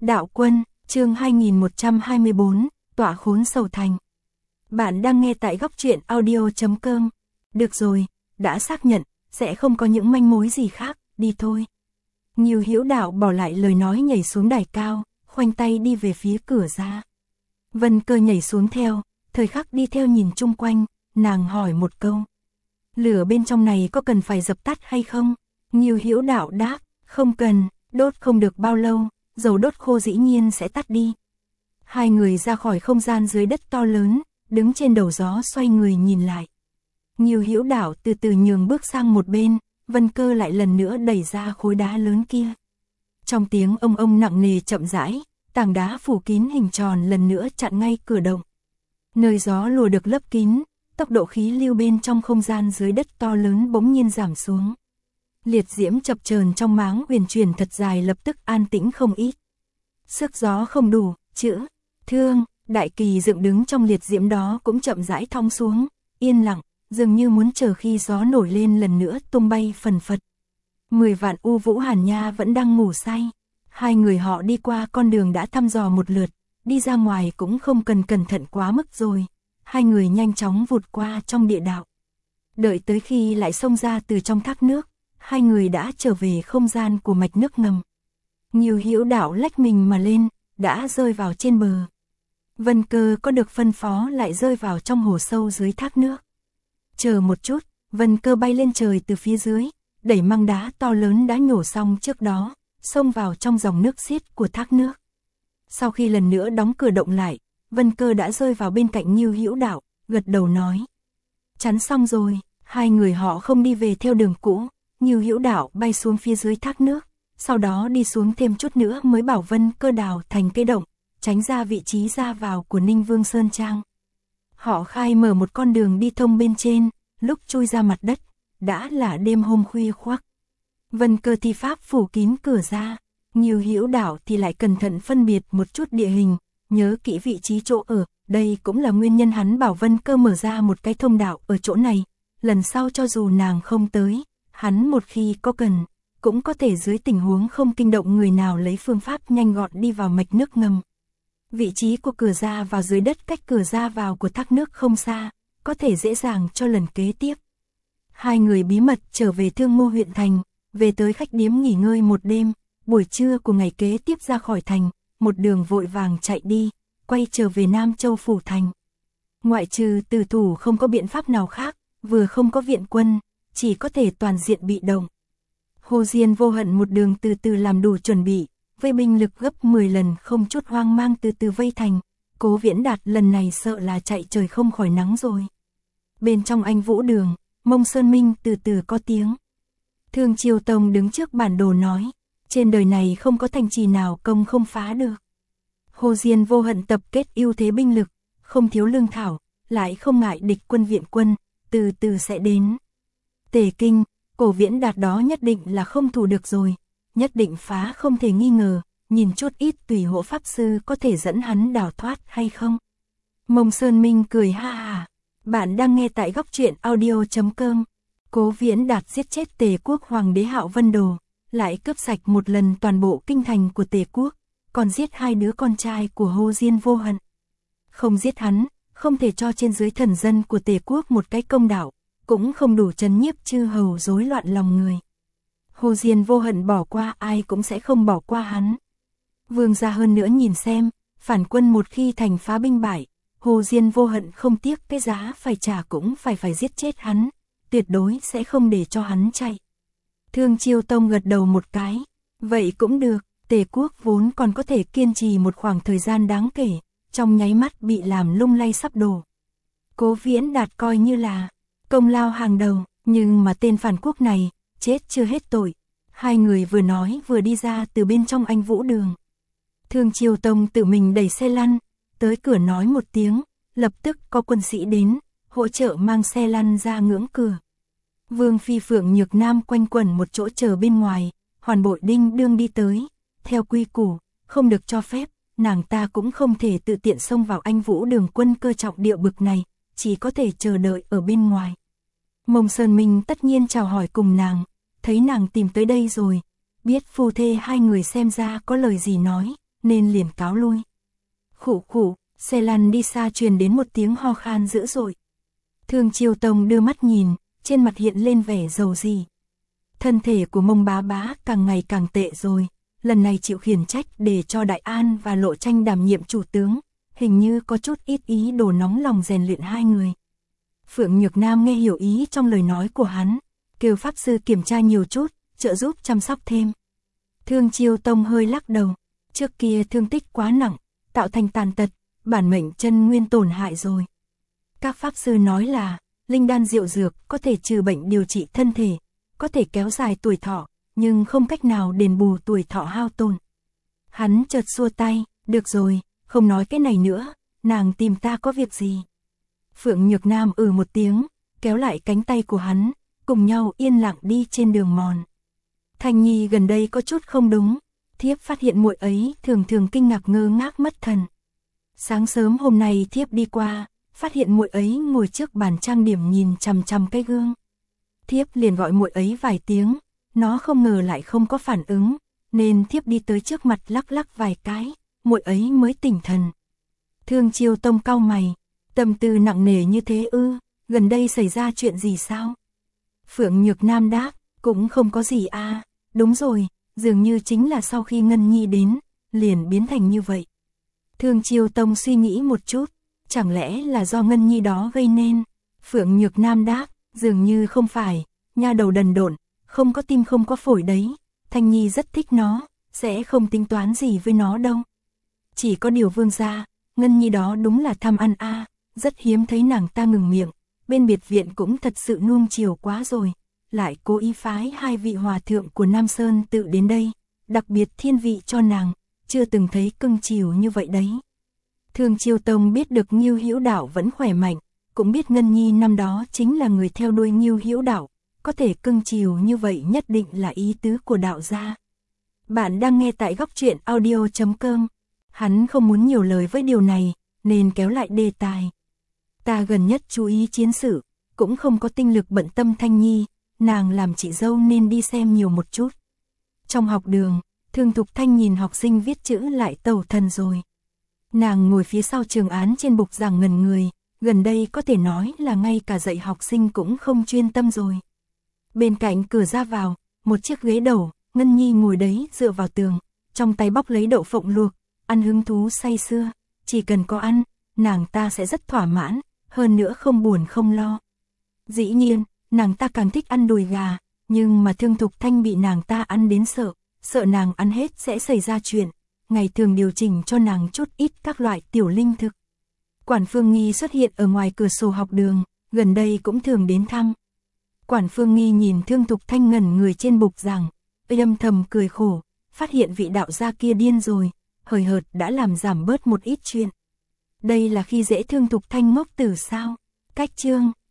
Đạo quân, chương 2124, tỏa khốn sầu thành. Bạn đang nghe tại góc truyện audio.com. Được rồi, đã xác nhận, sẽ không có những manh mối gì khác, đi thôi. Nhiều Hữu Đạo bỏ lại lời nói nhảy xuống đài cao, khoanh tay đi về phía cửa ra. Vân Cơ nhảy xuống theo, thời khắc đi theo nhìn chung quanh, nàng hỏi một câu. Lửa bên trong này có cần phải dập tắt hay không? Nhiều Hữu Đạo đáp, không cần, đốt không được bao lâu, dầu đốt khô dĩ nhiên sẽ tắt đi. Hai người ra khỏi không gian dưới đất to lớn, đứng trên đầu gió xoay người nhìn lại. Nhiều Hữu Đạo từ từ nhường bước sang một bên, Vân Cơ lại lần nữa đẩy ra khối đá lớn kia. Trong tiếng ông ông nặng nề chậm rãi, tảng đá phủ kín hình tròn lần nữa chặn ngay cửa động. Nơi gió lùa được lấp kín, tốc độ khí lưu bên trong không gian dưới đất to lớn bỗng nhiên giảm xuống. Liệt diễm chập chờn trong máng huyền chuyển thật dài lập tức an tĩnh không ít. Sức gió không đủ, chữa, thương, đại kỳ dựng đứng trong liệt diễm đó cũng chậm rãi thong xuống, yên lặng, dường như muốn chờ khi gió nổi lên lần nữa tung bay phần phật. 10 vạn U Vũ Hàn Nha vẫn đang ngủ say. Hai người họ đi qua con đường đã thăm dò một lượt, đi ra ngoài cũng không cần cẩn thận quá mức rồi. Hai người nhanh chóng vụt qua trong địa đạo. Đợi tới khi lại xông ra từ trong thác nước, hai người đã trở về không gian của mạch nước ngầm. Nhiều Hữu Đạo lách mình mà lên, đã rơi vào trên bờ. Vân Cơ có được phân phó lại rơi vào trong hồ sâu dưới thác nước. Chờ một chút, Vân Cơ bay lên trời từ phía dưới, đẩy măng đá to lớn đã nhổ xong trước đó, xông vào trong dòng nước xiết của thác nước. Sau khi lần nữa đóng cửa động lại, Vân Cơ đã rơi vào bên cạnh Nhiều Hữu Đạo, gật đầu nói. Chắn xong rồi, hai người họ không đi về theo đường cũ. Nhiều Hữu Đạo bay xuống phía dưới thác nước, sau đó đi xuống thêm chút nữa mới bảo Vân Cơ đào thành cây động, tránh ra vị trí ra vào của Ninh Vương Sơn Trang. Họ khai mở một con đường đi thông bên trên, lúc chui ra mặt đất, đã là đêm hôm khuya khoắt. Vân Cơ thi pháp phủ kín cửa ra, Nhiều Hữu Đạo thì lại cẩn thận phân biệt một chút địa hình, nhớ kỹ vị trí chỗ ở, đây cũng là nguyên nhân hắn bảo Vân Cơ mở ra một cái thông đạo ở chỗ này, lần sau cho dù nàng không tới. Hắn một khi có cần, cũng có thể dưới tình huống không kinh động người nào lấy phương pháp nhanh gọn đi vào mạch nước ngầm. Vị trí của cửa ra vào dưới đất cách cửa ra vào của thác nước không xa, có thể dễ dàng cho lần kế tiếp. Hai người bí mật trở về Thương Mô huyện thành, về tới khách điếm nghỉ ngơi một đêm, buổi trưa của ngày kế tiếp ra khỏi thành, một đường vội vàng chạy đi, quay trở về Nam Châu phủ thành. Ngoại trừ Tử Thủ không có biện pháp nào khác, vừa không có viện quân, chỉ có thể toàn diện bị động. Hồ Diên Vô Hận một đường từ từ làm đủ chuẩn bị, với binh lực gấp 10 lần không chút hoang mang từ từ vây thành. Cố Viễn Đạt lần này sợ là chạy trời không khỏi nắng rồi. Bên trong Anh Vũ Đường, Mông Sơn Minh từ từ có tiếng. Thương Chiêu Tông đứng trước bản đồ nói, trên đời này không có thành trì nào công không phá được. Hồ Diên Vô Hận tập kết ưu thế binh lực, không thiếu lương thảo, lại không ngại địch quân viện quân, từ từ sẽ đến. Tề Kinh, Cố Viễn Đạt đó nhất định là không thủ được rồi, nhất định phá không thể nghi ngờ, nhìn chút ít tùy hộ pháp sư có thể dẫn hắn đào thoát hay không. Mông Sơn Minh cười ha ha, bạn đang nghe tại góc truyện audio.com. Cố Viễn Đạt giết chết Tề quốc hoàng đế Hạo Vân Đồ, lại cướp sạch một lần toàn bộ kinh thành của Tề quốc, còn giết hai đứa con trai của Hồ Diên Vô Hận. Không giết hắn, không thể cho trên dưới thần dân của Tề quốc một cái công đạo, cũng không đủ trấn nhiếp chư hầu rối loạn lòng người. Hồ Diên Vô Hận bỏ qua ai cũng sẽ không bỏ qua hắn. Vương gia hơn nữa nhìn xem, phản quân một khi thành phá binh bại, Hồ Diên Vô Hận không tiếc cái giá phải trả cũng phải giết chết hắn, tuyệt đối sẽ không để cho hắn chạy. Thương Chiêu Tông gật đầu một cái, vậy cũng được, Tề quốc vốn còn có thể kiên trì một khoảng thời gian đáng kể, trong nháy mắt bị làm lung lay sắp đổ. Cố Viễn Đạt coi như là công lao hàng đầu, nhưng mà tên phản quốc này, chết chưa hết tội. Hai người vừa nói vừa đi ra từ bên trong Anh Vũ Đường. Thương Chiêu Tông tự mình đẩy xe lăn, tới cửa nói một tiếng, lập tức có quân sĩ đến, hỗ trợ mang xe lăn ra ngưỡng cửa. Vương Phi Phượng Nhược Nam quanh quẩn một chỗ chờ bên ngoài, Hoàn Bội Đinh đương đi tới, theo quy củ, không được cho phép, nàng ta cũng không thể tự tiện xông vào Anh Vũ Đường quân cơ trọng địa bực này, chỉ có thể chờ đợi ở bên ngoài. Mông Sơn Minh tất nhiên chào hỏi cùng nàng, thấy nàng tìm tới đây rồi, biết phu thê hai người xem ra có lời gì nói, nên liền cáo lui. Khụ khụ, xe lăn đi xa truyền đến một tiếng ho khan dữ dội. Thương Chiêu Tông đưa mắt nhìn, trên mặt hiện lên vẻ dầu dĩ. Thân thể của Mông Bá Bá càng ngày càng tệ rồi, lần này chịu khiển trách để cho Đại An và Lộ Tranh đảm nhiệm chủ tướng, hình như có chút ít ý đồ nóng lòng rèn luyện hai người. Phượng Nhược Nam nghe hiểu ý trong lời nói của hắn, kêu pháp sư kiểm tra nhiều chút, trợ giúp chăm sóc thêm. Thương Chiêu Tông hơi lắc đầu, trước kia thương tích quá nặng, tạo thành tàn tật, bản mệnh chân nguyên tổn hại rồi. Các pháp sư nói là, linh đan diệu dược có thể trừ bệnh điều trị thân thể, có thể kéo dài tuổi thọ, nhưng không cách nào đền bù tuổi thọ hao tổn. Hắn chợt xua tay, được rồi, không nói cái này nữa, nàng tìm ta có việc gì. Phượng Nhược Nam một tiếng, kéo lại cánh tay của hắn, cùng nhau yên lặng đi trên đường mòn. Thanh Nhi gần đây có chút không đúng, thiếp phát hiện muội ấy thường thường kinh ngạc ngơ ngác mất thần. Sáng sớm hôm nay thiếp đi qua, phát hiện muội ấy ngồi trước bàn trang điểm nhìn chằm chằm cái gương. Thiếp liền gọi muội ấy vài tiếng, nó không ngờ lại không có phản ứng, nên thiếp đi tới trước mặt lắc lắc vài cái, muội ấy mới tỉnh thần. Thương Chiêu Tông cau mày, tâm tư nặng nề như thế ư, gần đây xảy ra chuyện gì sao? Phượng Nhược Nam đáp, cũng không có gì à, đúng rồi, dường như chính là sau khi Ngân Nhi đến, liền biến thành như vậy. Thương Chiêu Tông suy nghĩ một chút, chẳng lẽ là do Ngân Nhi đó gây nên? Phượng Nhược Nam đáp, dường như không phải, nha đầu đần độn, không có tim không có phổi đấy, Thanh Nhi rất thích nó, sẽ không tính toán gì với nó đâu. Chỉ có điều vương gia, Ngân Nhi đó đúng là tham ăn a, rất hiếm thấy nàng ta ngừng miệng, bên biệt viện cũng thật sự nuông chiều quá rồi, lại cố ý phái hai vị hòa thượng của Nam Sơn tự đến đây, đặc biệt thiên vị cho nàng, chưa từng thấy cưng chiều như vậy đấy. Thương Chiêu Tông biết được Ngưu Hữu Đạo vẫn khỏe mạnh, cũng biết Ngân Nhi năm đó chính là người theo đuôi Ngưu Hữu Đạo, có thể cưng chiều như vậy nhất định là ý tứ của đạo gia. Bạn đang nghe tại Góc Truyện Audio.com. Hắn không muốn nhiều lời với điều này, nên kéo lại đề tài. Ta gần nhất chú ý chiến sự, cũng không có tinh lực bận tâm Thanh Nhi, nàng làm chị dâu nên đi xem nhiều một chút. Trong học đường, Thương Thục Thanh nhìn học sinh viết chữ lại tẩu thần rồi. Nàng ngồi phía sau trường án trên bục giảng ngẩn người, gần đây có thể nói là ngay cả dạy học sinh cũng không chuyên tâm rồi. Bên cạnh cửa ra vào, một chiếc ghế đầu, Ngân Nhi ngồi đấy dựa vào tường, trong tay bóc lấy đậu phộng luộc, ăn hứng thú say sưa, chỉ cần có ăn, nàng ta sẽ rất thỏa mãn, hơn nữa không buồn không lo. Dĩ nhiên, nàng ta càng thích ăn đùi gà, nhưng mà Thương Thục Thanh bị nàng ta ăn đến sợ nàng ăn hết sẽ xảy ra chuyện, ngày thường điều chỉnh cho nàng chút ít các loại tiểu linh thực. Quản Phương Nghi xuất hiện ở ngoài cửa sổ học đường, gần đây cũng thường đến thăm. Quản Phương Nghi nhìn Thương Thục Thanh ngẩn người trên bục giảng, âm thầm cười khổ, phát hiện vị đạo gia kia điên rồi, hời hợt đã làm giảm bớt một ít chuyện. Đây là khi dễ Thương Thục Thanh ngốc tử sao? Cách chương